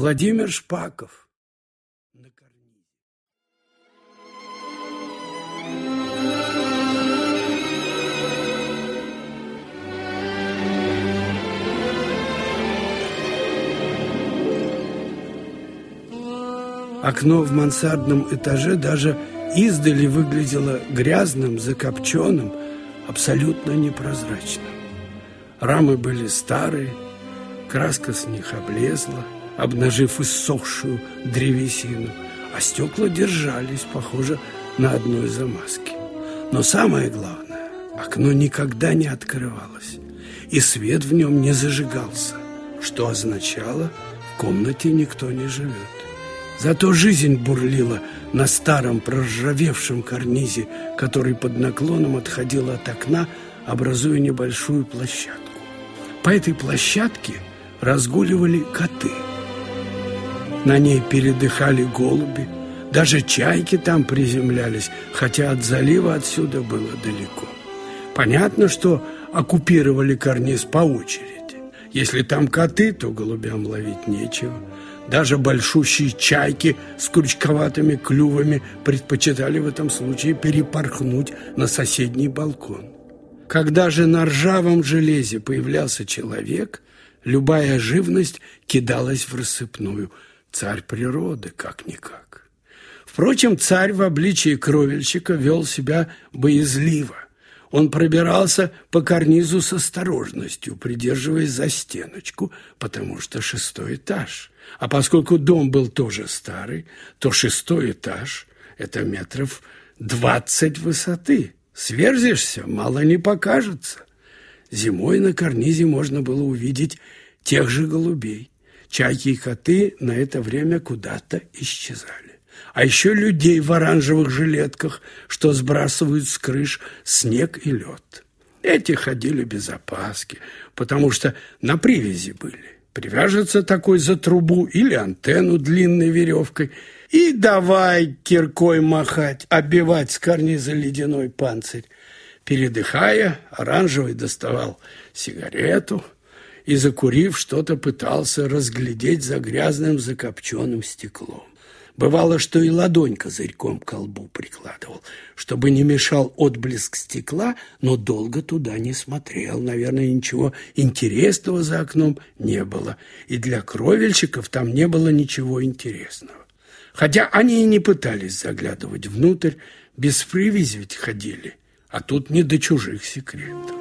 Владимир Шпаков. Окно в мансардном этаже даже издали выглядело грязным, закопченным, абсолютно непрозрачным. Рамы были старые, краска с них облезла, обнажив иссохшую древесину, а стекла держались, похоже, на одной замазке. Но самое главное, окно никогда не открывалось, и свет в нем не зажигался, что означало, в комнате никто не живет. Зато жизнь бурлила на старом проржавевшем карнизе, который под наклоном отходил от окна, образуя небольшую площадку. По этой площадке разгуливали коты. На ней передыхали голуби, даже чайки там приземлялись, хотя от залива отсюда было далеко. Понятно, что оккупировали карниз по очереди. Если там коты, то голубям ловить нечего. Даже большущие чайки с крючковатыми клювами предпочитали в этом случае перепорхнуть на соседний балкон. Когда же на ржавом железе появлялся человек, любая живность кидалась в рассыпную. Царь природы, как-никак. Впрочем, царь в обличии кровельщика вел себя боязливо. Он пробирался по карнизу с осторожностью, придерживаясь за стеночку, потому что 6-й этаж. А поскольку дом был тоже старый, то 6-й этаж – это метров 20 высоты. Сверзишься, мало не покажется. Зимой на карнизе можно было увидеть тех же голубей. Чайки и коты на это время куда-то исчезали. А еще людей в оранжевых жилетках, что сбрасывают с крыш снег и лед. Эти ходили без опаски, потому что на привязи были. Привяжется такой за трубу или антенну длинной веревкой и давай киркой махать, оббивать с карниза ледяной панцирь. Передыхая, оранжевый доставал сигарету и, закурив, что-то пытался разглядеть за грязным закопченным стеклом. Бывало, что и ладонь козырьком к колбу прикладывал, чтобы не мешал отблеск стекла, но долго туда не смотрел. Наверное, ничего интересного за окном не было, и для кровельщиков там не было ничего интересного. Хотя они и не пытались заглядывать внутрь, без привязи ведь ходили, а тут не до чужих секретов.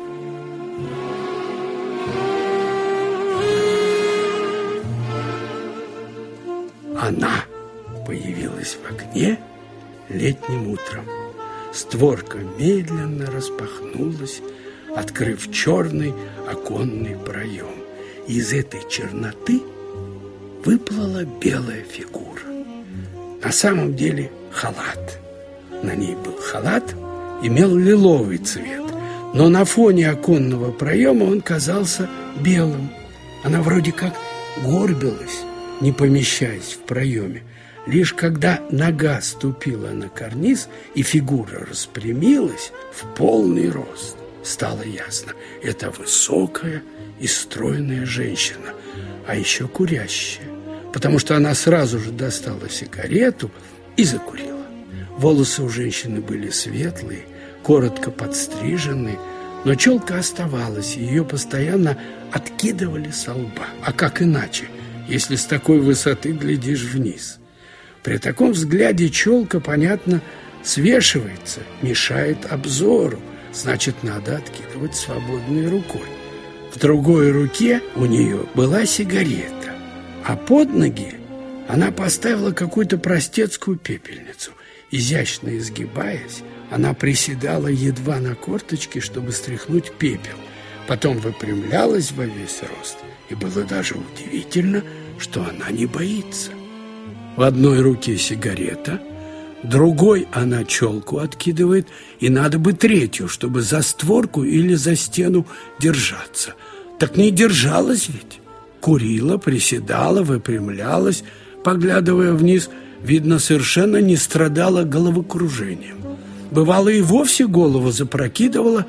Она появилась в окне летним утром. Створка медленно распахнулась, открыв черный оконный проем. И из этой черноты выплыла белая фигура. На самом деле халат. На ней был халат, имел лиловый цвет, но на фоне оконного проема он казался белым. Она вроде как горбилась, не помещаясь в проеме. Лишь когда нога ступила на карниз и фигура распрямилась в полный рост, стало ясно – это высокая и стройная женщина, а еще курящая, потому что она сразу же достала сигарету и закурила. Волосы у женщины были светлые, коротко подстриженные, но челка оставалась, и ее постоянно откидывали со лба. А как иначе, если с такой высоты глядишь вниз? При таком взгляде челка, понятно, свешивается, мешает обзору, значит, надо откидывать свободной рукой. В другой руке у нее была сигарета, а под ноги она поставила какую-то простецкую пепельницу. Изящно изгибаясь, она приседала едва на корточки, чтобы стряхнуть пепел. Потом выпрямлялась во весь рост, и было даже удивительно, что она не боится. В одной руке сигарета, другой она челку откидывает, и надо бы третью, чтобы за створку или за стену держаться. Так не держалась ведь. Курила, приседала, выпрямлялась, поглядывая вниз, видно, совершенно не страдала головокружением. Бывало, и вовсе голову запрокидывала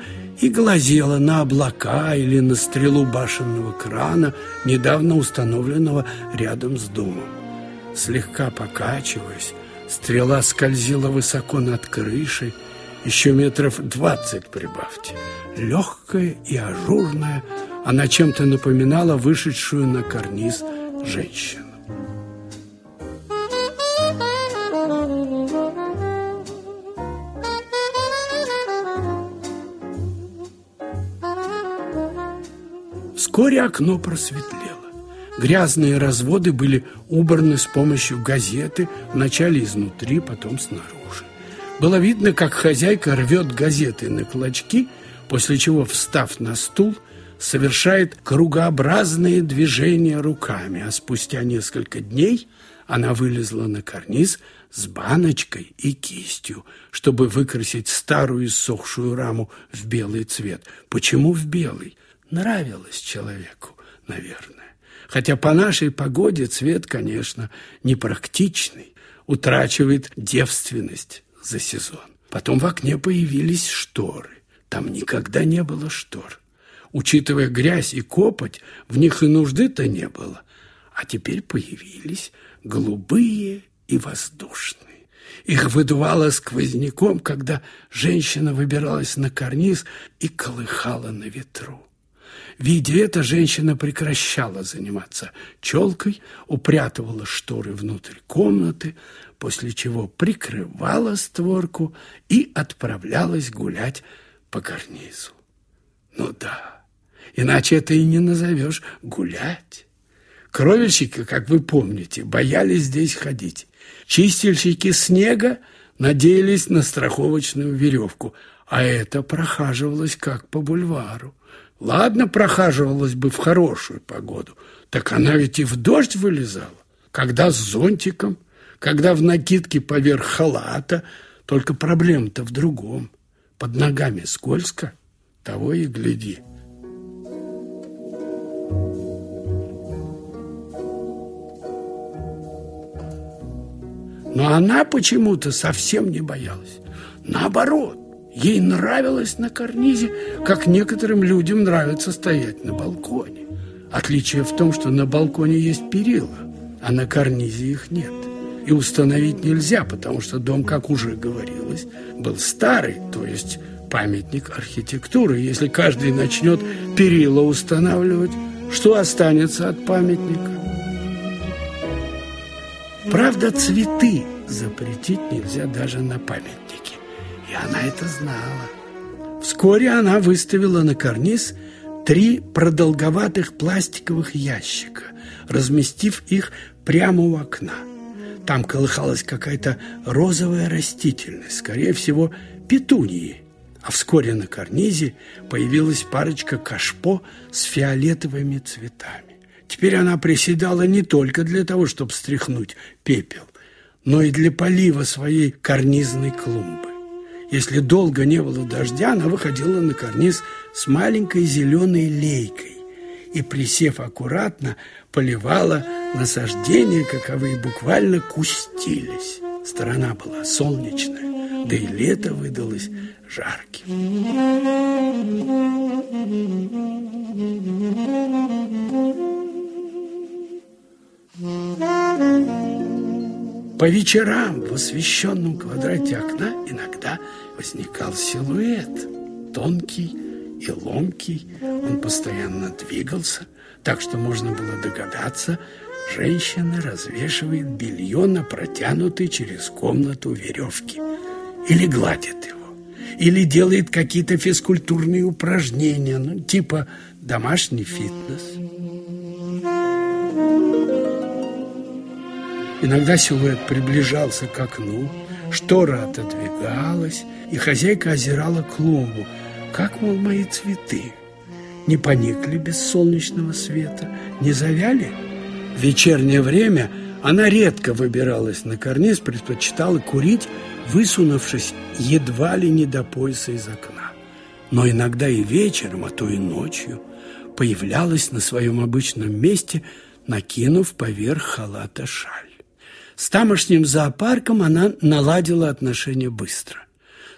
и глазела на облака или на стрелу башенного крана, недавно установленного рядом с домом. Слегка покачиваясь, стрела скользила высоко над крышей, еще метров 20 прибавьте. Легкая и ажурная, она чем-то напоминала вышедшую на карниз женщину. Вскоре окно просветлело. Грязные разводы были убраны с помощью газеты, вначале изнутри, потом снаружи. Было видно, как хозяйка рвет газеты на клочки, после чего, встав на стул, совершает кругообразные движения руками, а спустя несколько дней она вылезла на карниз с баночкой и кистью, чтобы выкрасить старую иссохшую раму в белый цвет. Почему в белый? Нравилось человеку, наверное. Хотя по нашей погоде цвет, конечно, непрактичный, утрачивает девственность за сезон. Потом в окне появились шторы. Там никогда не было штор. Учитывая грязь и копоть, в них и нужды-то не было. А теперь появились голубые и воздушные. Их выдувало сквозняком, когда женщина выбиралась на карниз и колыхала на ветру. Видя это, женщина прекращала заниматься челкой, упрятывала шторы внутрь комнаты, после чего прикрывала створку и отправлялась гулять по карнизу. Ну да, иначе это и не назовешь гулять. Кровельщики, как вы помните, боялись здесь ходить. Чистильщики снега надеялись на страховочную веревку, а это прохаживалось как по бульвару. Ладно, прохаживалась бы в хорошую погоду, так она ведь и в дождь вылезала. Когда с зонтиком, когда в накидке поверх халата, только проблема-то в другом. Под ногами скользко, того и гляди. Но она почему-то совсем не боялась. Наоборот. Ей нравилось на карнизе, как некоторым людям нравится стоять на балконе. Отличие в том, что на балконе есть перила, а на карнизе их нет. И установить нельзя, потому что дом, как уже говорилось, был старый, то есть памятник архитектуры. Если каждый начнет перила устанавливать, что останется от памятника? Правда, цветы запретить нельзя даже на памятнике. И она это знала. Вскоре она выставила на карниз 3 продолговатых пластиковых ящика, разместив их прямо у окна. Там колыхалась какая-то розовая растительность, скорее всего, петунии. А вскоре на карнизе появилась парочка кашпо с фиолетовыми цветами. Теперь она приседала не только для того, чтобы стряхнуть пепел, но и для полива своей карнизной клумбы. Если долго не было дождя, она выходила на карниз с маленькой зеленой лейкой и, присев аккуратно, поливала насаждения, каковые буквально кустились. Сторона была солнечная, да и лето выдалось жарким. По вечерам в освещенном квадрате окна иногда возникал силуэт, тонкий и ломкий. Он постоянно двигался, так что можно было догадаться, женщина развешивает белье на протянутой через комнату веревке. Или гладит его, или делает какие-то физкультурные упражнения, ну, типа домашний фитнес. Иногда силуэт приближался к окну, штора отодвигалась, и хозяйка озирала клумбу. Как, мол, мои цветы? Не поникли без солнечного света? Не завяли? В вечернее время она редко выбиралась на карниз, предпочитала курить, высунувшись едва ли не до пояса из окна. Но иногда и вечером, а то и ночью появлялась на своем обычном месте, накинув поверх халата шаль. С тамошним зоопарком она наладила отношения быстро.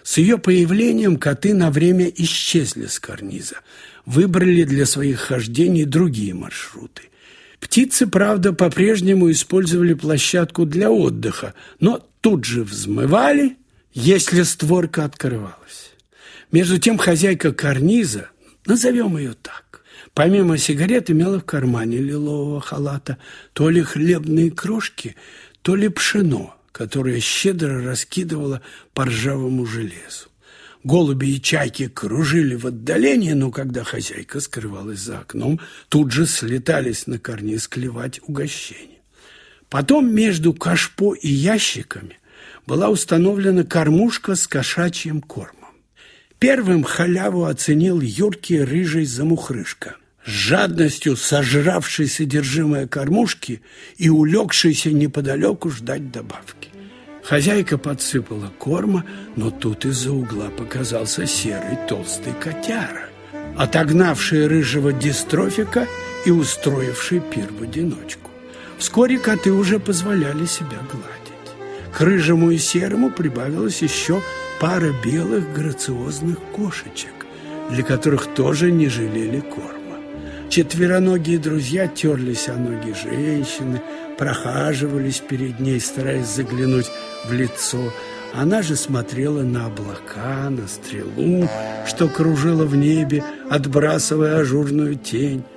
С ее появлением коты на время исчезли с карниза, выбрали для своих хождений другие маршруты. Птицы, правда, по-прежнему использовали площадку для отдыха, но тут же взмывали, если створка открывалась. Между тем хозяйка карниза, назовем ее так, помимо сигарет имела в кармане лилового халата то ли хлебные крошки, то ли пшено, которое щедро раскидывала по ржавому железу. Голуби и чайки кружили в отдалении, но когда хозяйка скрывалась за окном, тут же слетались на карниз клевать угощение. Потом между кашпо и ящиками была установлена кормушка с кошачьим кормом. Первым халяву оценил юркий рыжий замухрышка, с жадностью сожравший содержимое кормушки и улегшийся неподалеку ждать добавки. Хозяйка подсыпала корма, но тут из-за угла показался серый толстый котяра, отогнавший рыжего дистрофика и устроивший пир в одиночку. Вскоре коты уже позволяли себя гладить. К рыжему и серому прибавилась еще пара белых грациозных кошечек, для которых тоже не жалели корма. Четвероногие друзья терлись о ноги женщины, прохаживались перед ней, стараясь заглянуть в лицо. Она же смотрела на облака, на стрелу, что кружила в небе, отбрасывая ажурную тень.